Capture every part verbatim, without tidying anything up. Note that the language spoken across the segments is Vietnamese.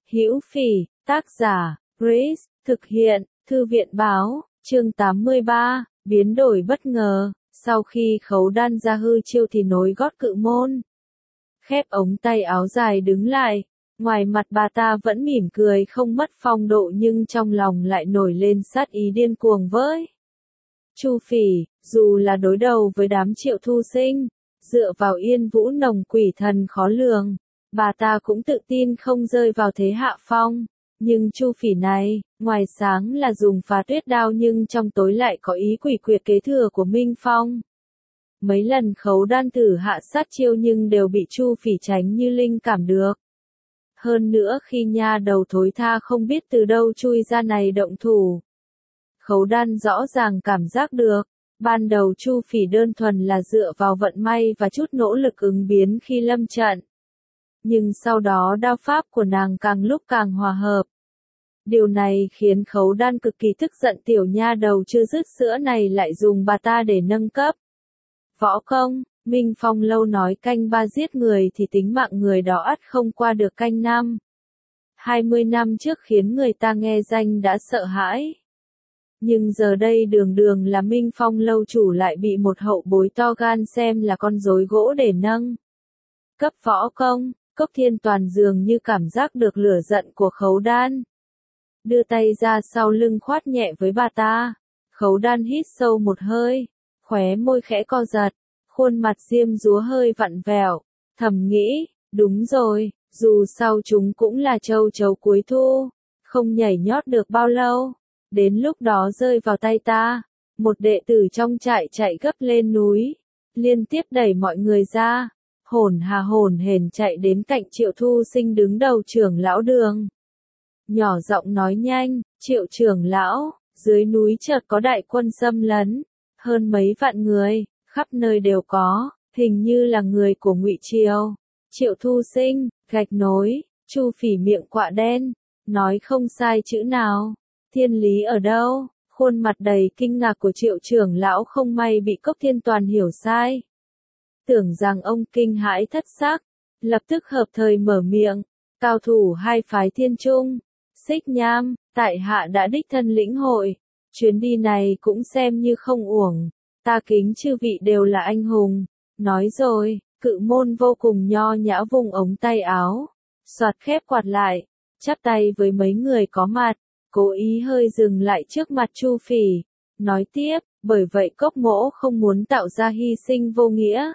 Hữu Phỉ, tác giả, Grace, thực hiện, Thư viện báo, chương tám mươi ba, biến đổi bất ngờ, sau khi Khấu Đan ra hư chiêu thì nối gót Cự Môn. Khép ống tay áo dài đứng lại, ngoài mặt bà ta vẫn mỉm cười không mất phong độ nhưng trong lòng lại nổi lên sát ý điên cuồng với Chu Phỉ, dù là đối đầu với đám Triệu Thu Sinh, dựa vào Yên Vũ Nồng quỷ thần khó lường, bà ta cũng tự tin không rơi vào thế hạ phong. Nhưng Chu Phỉ này, ngoài sáng là dùng Phá Tuyết Đao nhưng trong tối lại có ý quỷ quyệt kế thừa của Minh Phong. Mấy lần Khấu Đan thử hạ sát chiêu nhưng đều bị Chu Phỉ tránh như linh cảm được. Hơn nữa khi nha đầu thối tha không biết từ đâu chui ra này động thủ. Khấu Đan rõ ràng cảm giác được, ban đầu Chu Phỉ đơn thuần là dựa vào vận may và chút nỗ lực ứng biến khi lâm trận. Nhưng sau đó đao pháp của nàng càng lúc càng hòa hợp. Điều này khiến Khấu Đan cực kỳ tức giận, tiểu nha đầu chưa dứt sữa này lại dùng bà ta để nâng cấp. Võ công, Minh Phong lâu nói canh ba giết người thì tính mạng người đó ắt không qua được canh năm. Hai mươi năm trước khiến người ta nghe danh đã sợ hãi. Nhưng giờ đây đường đường là Minh Phong lâu chủ lại bị một hậu bối to gan xem là con rối gỗ để nâng. Cấp võ công, Cốc Thiên Toàn dường như cảm giác được lửa giận của Khấu Đan. Đưa tay ra sau lưng khoát nhẹ với bà ta. Khấu Đan hít sâu một hơi, khóe môi khẽ co giật, khuôn mặt diêm dúa hơi vặn vẹo, thầm nghĩ, đúng rồi, dù sao chúng cũng là châu chấu cuối thu, không nhảy nhót được bao lâu, đến lúc đó rơi vào tay ta. Một đệ tử trong trại chạy gấp lên núi, liên tiếp đẩy mọi người ra, hổn hà hổn hển chạy đến cạnh Triệu Thu Sinh đứng đầu trưởng lão đường. Nhỏ giọng nói nhanh, Triệu trưởng lão, dưới núi chợt có đại quân xâm lấn, hơn mấy vạn người, khắp nơi đều có, hình như là người của Ngụy Triều. Triệu Thu Sinh, gạch nối, Chu Phỉ miệng quạ đen, nói không sai chữ nào. Thiên lý ở đâu? Khuôn mặt đầy kinh ngạc của Triệu trưởng lão không may bị Cốc Thiên Toàn hiểu sai. Tưởng rằng ông kinh hãi thất sắc, lập tức hợp thời mở miệng, cao thủ hai phái Thiên Trung, Xích Nham, tại hạ đã đích thân lĩnh hội, chuyến đi này cũng xem như không uổng, ta kính chư vị đều là anh hùng. Nói rồi, Cự Môn vô cùng nho nhã vùng ống tay áo, soạt khép quạt lại, chắp tay với mấy người có mặt, cố ý hơi dừng lại trước mặt Chu Phỉ, nói tiếp, bởi vậy Cốc mỗ không muốn tạo ra hy sinh vô nghĩa.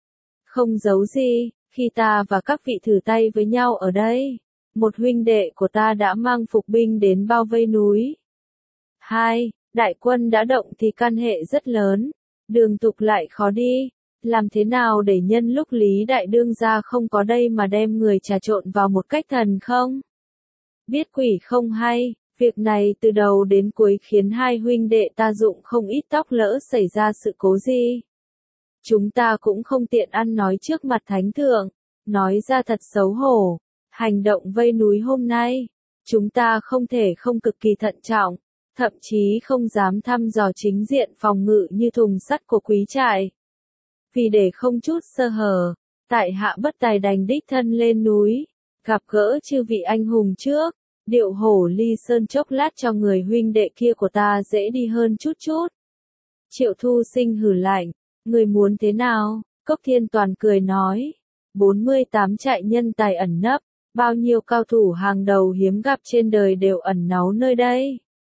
Không giấu gì, khi ta và các vị thử tay với nhau ở đây, một huynh đệ của ta đã mang phục binh đến bao vây núi. Hai, đại quân đã động thì căn hệ rất lớn, đường tục lại khó đi, làm thế nào để nhân lúc Lý Đại Đương gia không có đây mà đem người trà trộn vào một cách thần không? Biết quỷ không hay, việc này từ đầu đến cuối khiến hai huynh đệ ta dụng không ít tóc, lỡ xảy ra sự cố gì. Chúng ta cũng không tiện ăn nói trước mặt thánh thượng, nói ra thật xấu hổ, hành động vây núi hôm nay, chúng ta không thể không cực kỳ thận trọng, thậm chí không dám thăm dò chính diện phòng ngự như thùng sắt của quý trại. Vì để không chút sơ hở, tại hạ bất tài đành đích thân lên núi, gặp gỡ chư vị anh hùng trước, điệu hổ ly sơn chốc lát cho người huynh đệ kia của ta dễ đi hơn chút chút. Triệu Thu Sinh hừ lạnh, người muốn thế nào? Cốc Thiên Toàn cười nói, bốn mươi tám trại nhân tài ẩn nấp, bao nhiêu cao thủ hàng đầu hiếm gặp trên đời đều ẩn náu nơi đây.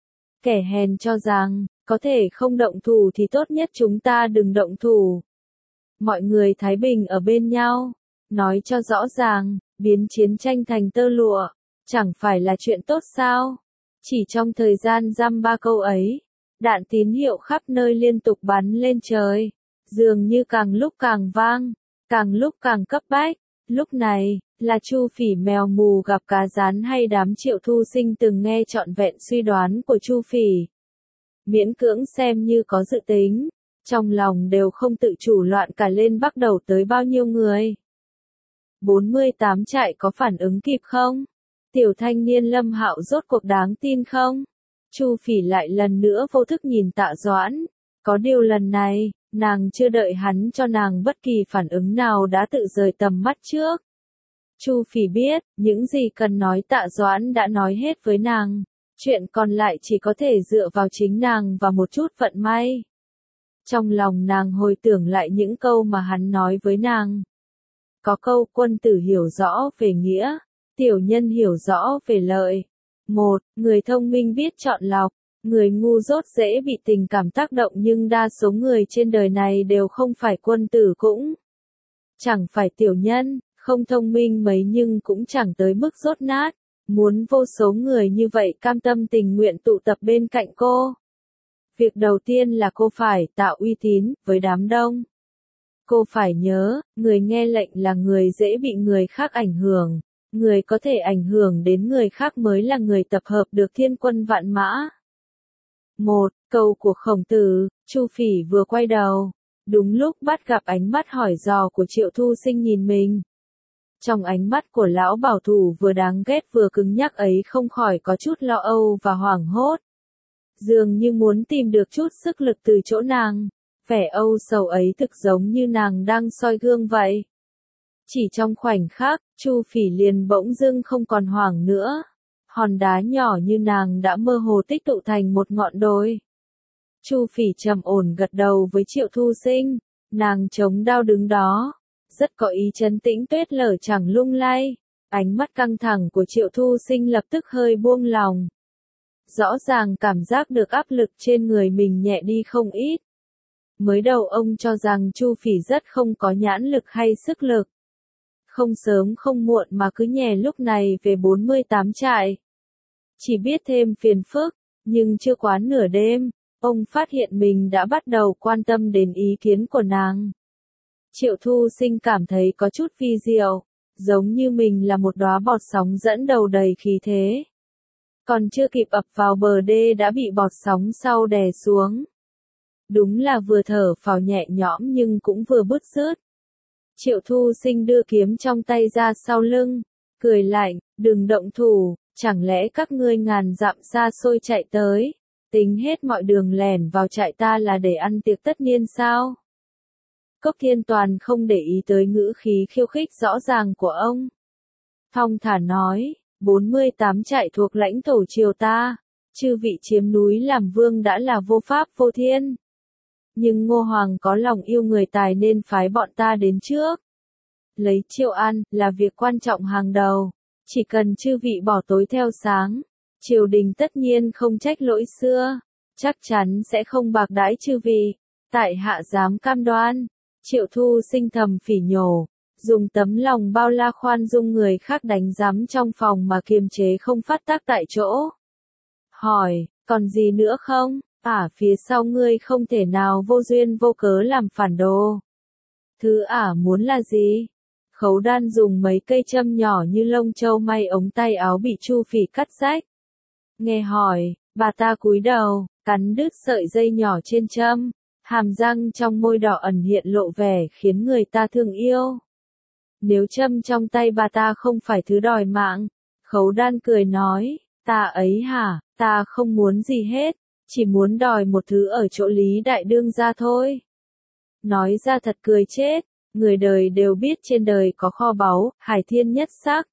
Kẻ hèn cho rằng, có thể không động thủ thì tốt nhất chúng ta đừng động thủ. Mọi người thái bình ở bên nhau, nói cho rõ ràng, biến chiến tranh thành tơ lụa, chẳng phải là chuyện tốt sao? Chỉ trong thời gian dăm ba câu ấy, đạn tín hiệu khắp nơi liên tục bắn lên trời, dường như càng lúc càng vang, càng lúc càng cấp bách. Lúc này, là Chu Phỉ mèo mù gặp cá rán hay đám Triệu Thu Sinh từng nghe trọn vẹn suy đoán của Chu Phỉ. Miễn cưỡng xem như có dự tính, trong lòng đều không tự chủ loạn cả lên, bắt đầu tới bao nhiêu người. bốn mươi tám trại có phản ứng kịp không? Tiểu thanh niên Lâm Hạo rốt cuộc đáng tin không? Chu Phỉ lại lần nữa vô thức nhìn Tạ Doãn, có điều lần này, nàng chưa đợi hắn cho nàng bất kỳ phản ứng nào đã tự rời tầm mắt trước. Chu Phỉ biết, những gì cần nói Tạ Doãn đã nói hết với nàng. Chuyện còn lại chỉ có thể dựa vào chính nàng và một chút vận may. Trong lòng nàng hồi tưởng lại những câu mà hắn nói với nàng. Có câu quân tử hiểu rõ về nghĩa, tiểu nhân hiểu rõ về lợi. Một, người thông minh biết chọn lọc, người ngu dốt dễ bị tình cảm tác động nhưng đa số người trên đời này đều không phải quân tử cũng chẳng phải tiểu nhân, không thông minh mấy nhưng cũng chẳng tới mức dốt nát. Muốn vô số người như vậy cam tâm tình nguyện tụ tập bên cạnh cô. Việc đầu tiên là cô phải tạo uy tín với đám đông. Cô phải nhớ, người nghe lệnh là người dễ bị người khác ảnh hưởng. Người có thể ảnh hưởng đến người khác mới là người tập hợp được thiên quân vạn mã. Một, câu của Khổng Tử, Chu Phỉ vừa quay đầu. Đúng lúc bắt gặp ánh mắt hỏi dò của Triệu Thu Sinh nhìn mình. Trong ánh mắt của lão bảo thủ vừa đáng ghét vừa cứng nhắc ấy không khỏi có chút lo âu và hoảng hốt. Dường như muốn tìm được chút sức lực từ chỗ nàng. Vẻ âu sầu ấy thực giống như nàng đang soi gương vậy. Chỉ trong khoảnh khắc, Chu Phỉ liền bỗng dưng không còn hoảng nữa. Hòn đá nhỏ như nàng đã mơ hồ tích tụ thành một ngọn đồi. Chu Phỉ trầm ổn gật đầu với Triệu Thu Sinh. Nàng chống đao đứng đó. Rất có ý trấn tĩnh tuyết lở chẳng lung lay. Ánh mắt căng thẳng của Triệu Thu Sinh lập tức hơi buông lòng. Rõ ràng cảm giác được áp lực trên người mình nhẹ đi không ít. Mới đầu ông cho rằng Chu Phỉ rất không có nhãn lực hay sức lực. Không sớm không muộn mà cứ nhè lúc này về bốn mươi tám trại. Chỉ biết thêm phiền phức, nhưng chưa quá nửa đêm, ông phát hiện mình đã bắt đầu quan tâm đến ý kiến của nàng. Triệu Thu Sinh cảm thấy có chút vi diệu, giống như mình là một đóa bọt sóng dẫn đầu đầy khí thế. Còn chưa kịp ập vào bờ đê đã bị bọt sóng sau đè xuống. Đúng là vừa thở phào nhẹ nhõm nhưng cũng vừa bứt rứt. Triệu Thu Sinh đưa kiếm trong tay ra sau lưng, cười lạnh, đừng động thủ, chẳng lẽ các ngươi ngàn dặm xa xôi chạy tới, tính hết mọi đường lẻn vào trại ta là để ăn tiệc tất niên sao? Cốc Thiên Toàn không để ý tới ngữ khí khiêu khích rõ ràng của ông. Thong thả nói, bốn mươi tám trại thuộc lãnh thổ triều ta, chư vị chiếm núi làm vương đã là vô pháp vô thiên. Nhưng Ngô Hoàng có lòng yêu người tài nên phái bọn ta đến trước. Lấy Triệu An là việc quan trọng hàng đầu, chỉ cần chư vị bỏ tối theo sáng, triều đình tất nhiên không trách lỗi xưa, chắc chắn sẽ không bạc đãi chư vị, tại hạ dám cam đoan. Triệu Thu Sinh thầm phỉ nhổ, dùng tấm lòng bao la khoan dung người khác đánh giám trong phòng mà kiềm chế không phát tác tại chỗ. Hỏi, còn gì nữa không? Ả phía sau ngươi không thể nào vô duyên vô cớ làm phản đồ. Thứ Ả muốn là gì? Khấu Đan dùng mấy cây châm nhỏ như lông châu may ống tay áo bị Chu Phỉ cắt rách. Nghe hỏi, bà ta cúi đầu, cắn đứt sợi dây nhỏ trên châm. Hàm răng trong môi đỏ ẩn hiện lộ vẻ khiến người ta thương yêu. Nếu châm trong tay bà ta không phải thứ đòi mạng, Khấu Đan cười nói, ta ấy hả, ta không muốn gì hết, chỉ muốn đòi một thứ ở chỗ Lý Đại Đương gia thôi. Nói ra thật cười chết, người đời đều biết trên đời có kho báu, hải thiên nhất sắc.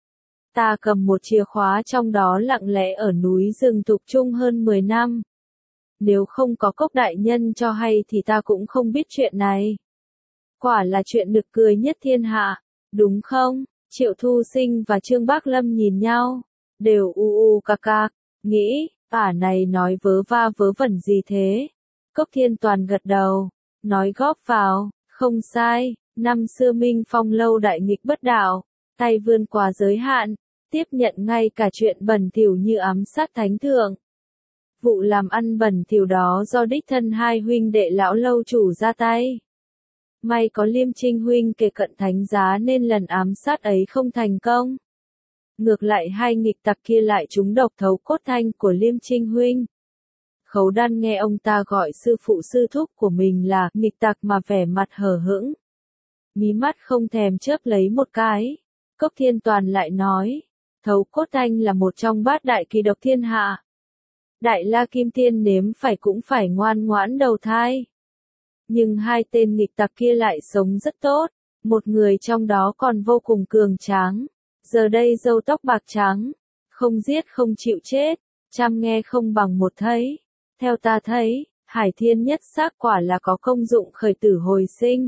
Ta cầm một chìa khóa trong đó lặng lẽ ở núi rừng Thục Trung hơn mười năm. Nếu không có Cốc đại nhân cho hay thì ta cũng không biết chuyện này. Quả là chuyện nực cười nhất thiên hạ, đúng không? Triệu Thu Sinh và Trương Bác Lâm nhìn nhau, đều u u cạc cạc, nghĩ, ả này nói vớ va vớ vẩn gì thế? Cốc Thiên Toàn gật đầu, nói góp vào, không sai, năm xưa Minh Phong lâu đại nghịch bất đạo, tay vươn quá giới hạn, tiếp nhận ngay cả chuyện bẩn thỉu như ám sát thánh thượng. Vụ làm ăn bẩn thỉu đó do đích thân hai huynh đệ lão lâu chủ ra tay. May có Liêm Trinh huynh kề cận thánh giá nên lần ám sát ấy không thành công. Ngược lại hai nghịch tặc kia lại trúng độc thấu cốt thanh của Liêm Trinh huynh. Khấu Đan nghe ông ta gọi sư phụ sư thúc của mình là nghịch tặc mà vẻ mặt hờ hững. Mí mắt không thèm chớp lấy một cái. Cốc Thiên Toàn lại nói, thấu cốt thanh là một trong bát đại kỳ độc thiên hạ. Đại La Kim Tiên nếm phải cũng phải ngoan ngoãn đầu thai. Nhưng hai tên nghịch tặc kia lại sống rất tốt, Một người trong đó còn vô cùng cường tráng. Giờ đây râu tóc bạc trắng. Không giết không chịu chết. Trăm nghe không bằng một thấy. Theo ta thấy, Hải Thiên Nhất Sắc quả là có công dụng khởi tử hồi sinh.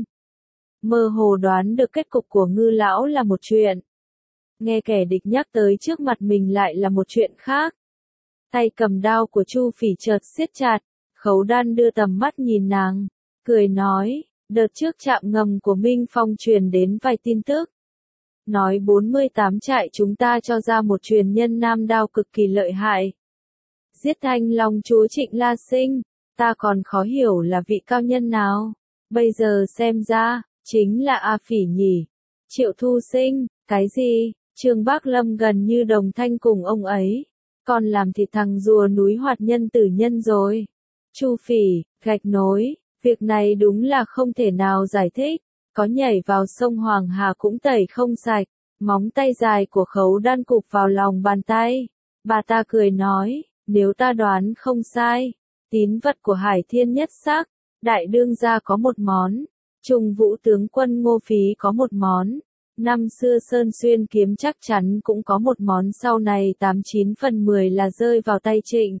Mơ hồ đoán được kết cục của Ngư lão là một chuyện. Nghe kẻ địch nhắc tới trước mặt mình lại là một chuyện khác. Tay cầm đao của Chu Phỉ chợt siết chặt, Khấu Đan đưa tầm mắt nhìn nàng, cười nói, đợt trước trạm ngầm của Minh Phong truyền đến vài tin tức. Nói bốn mươi tám trại chúng ta cho ra một truyền nhân nam đao cực kỳ lợi hại. Giết Thanh Long chúa Trịnh La Sinh, ta còn khó hiểu là vị cao nhân nào. Bây giờ xem ra, chính là A Phỉ nhỉ. Triệu Thu Sinh, cái gì? Trương Bác Lâm gần như đồng thanh cùng ông ấy. Còn làm thịt thằng rùa núi hoạt nhân tử nhân rồi. Chu Phỉ, gạch nối, việc này đúng là không thể nào giải thích. Có nhảy vào sông Hoàng Hà cũng tẩy không sạch. Móng tay dài của Khấu Đan cụp vào lòng bàn tay. Bà ta cười nói, nếu ta đoán không sai, tín vật của Hải Thiên Nhất Sắc, đại đương gia có một món, Trung Vũ tướng quân Ngô Phí có một món, năm xưa Sơn Xuyên kiếm chắc chắn cũng có một món, sau này tám chín phần mười là rơi vào tay Trịnh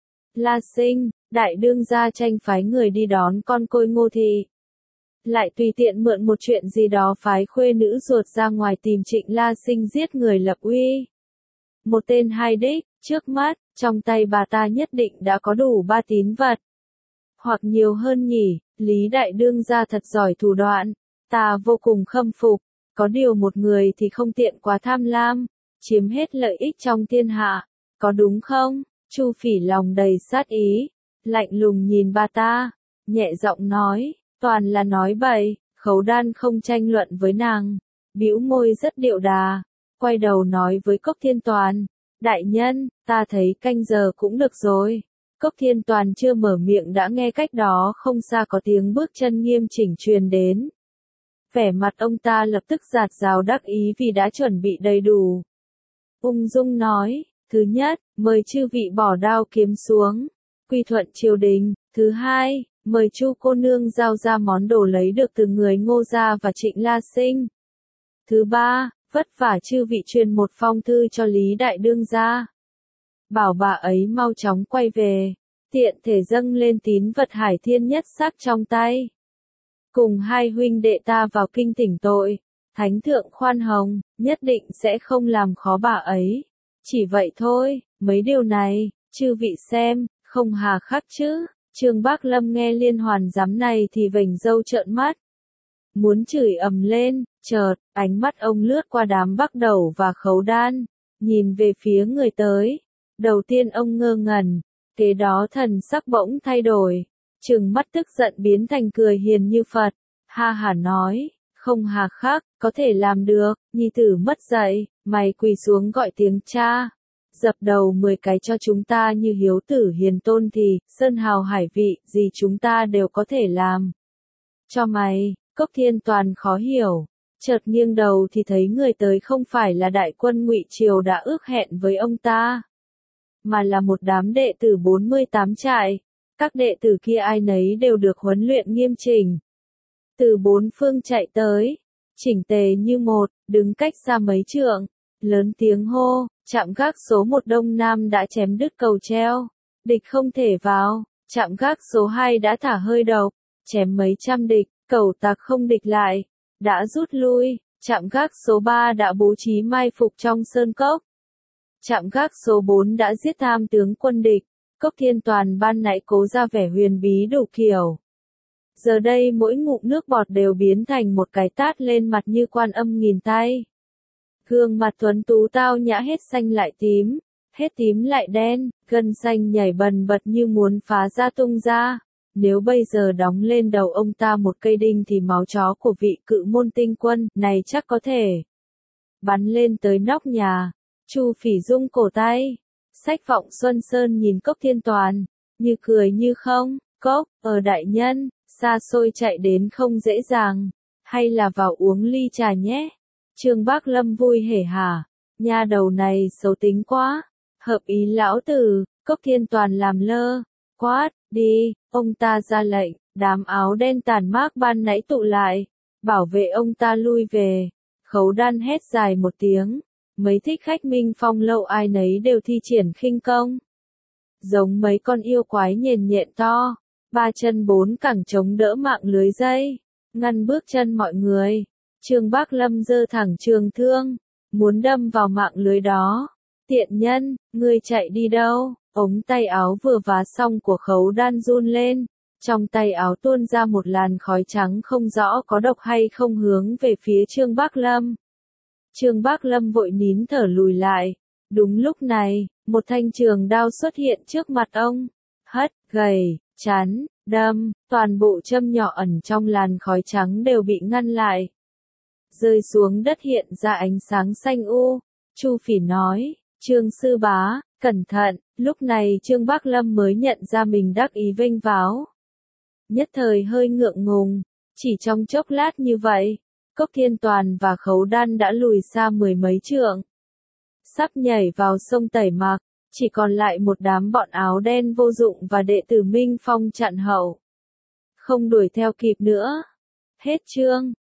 La Sinh. Đại đương gia tranh phái người đi đón con côi Ngô Thị. Lại tùy tiện mượn một chuyện gì đó phái khuê nữ ruột ra ngoài tìm Trịnh La Sinh giết người lập uy. Một tên hai đích, trước mắt, trong tay bà ta nhất định đã có đủ ba tín vật. Hoặc nhiều hơn nhỉ, Lý Đại Đương gia thật giỏi thủ đoạn. Ta vô cùng khâm phục, có điều một người thì không tiện quá tham lam, chiếm hết lợi ích trong thiên hạ, có đúng không? Chu Phỉ lòng đầy sát ý, lạnh lùng nhìn bà ta, nhẹ giọng nói, toàn là nói bậy. Khấu Đan không tranh luận với nàng, bĩu môi rất điệu đà, quay đầu nói với Cốc Thiên Toàn, đại nhân, ta thấy canh giờ cũng được rồi. Cốc Thiên Toàn chưa mở miệng đã nghe cách đó không xa có tiếng bước chân nghiêm chỉnh truyền đến. Vẻ mặt ông ta lập tức rạt rào đắc ý vì đã chuẩn bị đầy đủ. Ung dung nói, thứ nhất, mời chư vị bỏ đao kiếm xuống, quy thuận triều đình. Thứ hai, mời Chu cô nương giao ra món đồ lấy được từ người Ngô gia và Trịnh La Sinh. Thứ ba, vất vả chư vị truyền một phong thư cho Lý Đại Đương gia, bảo bà ấy mau chóng quay về, tiện thể dâng lên tín vật Hải Thiên Nhất Sắc trong tay. Cùng hai huynh đệ ta vào kinh thỉnh tội, thánh thượng khoan hồng, nhất định sẽ không làm khó bà ấy. Chỉ vậy thôi, mấy điều này, chư vị xem, không hà khắc chứ. Trương Bác Lâm nghe liên hoàn giám này thì vểnh râu trợn mắt. Muốn chửi ầm lên, chợt, ánh mắt ông lướt qua đám Bắc Đầu và Khấu Đan, nhìn về phía người tới. Đầu tiên ông ngơ ngẩn, kế đó thần sắc bỗng thay đổi, trừng mắt tức giận biến thành cười hiền như Phật, ha hả nói, không hà khắc, có thể làm được. Nhi tử mất dạy, mày quỳ xuống gọi tiếng cha, dập đầu mười cái cho chúng ta như hiếu tử hiền tôn thì, sơn hào hải vị, gì chúng ta đều có thể làm. Cho mày. Cốc Thiên Toàn khó hiểu, chợt nghiêng đầu thì thấy người tới không phải là đại quân Ngụy Triều đã ước hẹn với ông ta, mà là một đám đệ tử bốn mươi tám trại. Các đệ tử kia ai nấy đều được huấn luyện nghiêm chỉnh, từ bốn phương chạy tới, chỉnh tề như một, đứng cách xa mấy trượng, lớn tiếng hô, trạm gác số một Đông Nam đã chém đứt cầu treo, địch không thể vào. Trạm gác số hai đã thả hơi độc, chém mấy trăm địch, cầu tặc không địch lại, đã rút lui. Trạm gác số ba đã bố trí mai phục trong sơn cốc. Trạm gác số bốn đã giết tham tướng quân địch. Cốc Thiên Toàn ban nãy cố ra vẻ huyền bí đủ kiểu, giờ đây mỗi ngụm nước bọt đều biến thành một cái tát lên mặt như Quan Âm nghìn tay. Gương mặt tuấn tú tao nhã hết xanh lại tím, hết tím lại đen, gân xanh nhảy bần bật như muốn phá ra tung ra. Nếu bây giờ đóng lên đầu ông ta một cây đinh thì máu chó của vị cự môn tinh quân này chắc có thể bắn lên tới nóc nhà. Chu Phỉ rung cổ tay, sách Vọng Xuân Sơn nhìn Cốc Thiên Toàn, như cười như không. Cốc, ở đại nhân, xa xôi chạy đến không dễ dàng, hay là vào uống ly trà nhé. Trương Bác Lâm vui hể hả, nha đầu này xấu tính quá, hợp ý lão tử. Cốc Thiên Toàn làm lơ, quát, đi. Ông ta ra lệnh, đám áo đen tàn mác ban nãy tụ lại, bảo vệ ông ta lui về. Khấu Đan hét dài một tiếng, mấy thích khách Minh Phong lâu ai nấy đều thi triển khinh công. Giống mấy con yêu quái nhền nhện to, ba chân bốn cẳng chống đỡ mạng lưới dây, ngăn bước chân mọi người. Trương Bác Lâm giơ thẳng trường thương, muốn đâm vào mạng lưới đó. Tiện nhân, ngươi chạy đi đâu? Ống tay áo vừa vá xong của Khấu Đan run lên, trong tay áo tuôn ra một làn khói trắng không rõ có độc hay không hướng về phía Trương Bác Lâm. Trương Bác Lâm vội nín thở lùi lại. Đúng lúc này, một thanh trường đao xuất hiện trước mặt ông. Hất, gầy, chắn, đâm, toàn bộ châm nhỏ ẩn trong làn khói trắng đều bị ngăn lại. Rơi xuống đất hiện ra ánh sáng xanh u. Chu Phỉ nói, Trương sư bá, cẩn thận. Lúc này Trương Bác Lâm mới nhận ra mình đắc ý vênh váo. Nhất thời hơi ngượng ngùng, chỉ trong chốc lát như vậy, Cốc Thiên Toàn và Khấu Đan đã lùi xa mười mấy trượng. Sắp nhảy vào sông Tẩy Mạc, chỉ còn lại một đám bọn áo đen vô dụng và đệ tử Minh Phong chặn hậu. Không đuổi theo kịp nữa. Hết chương.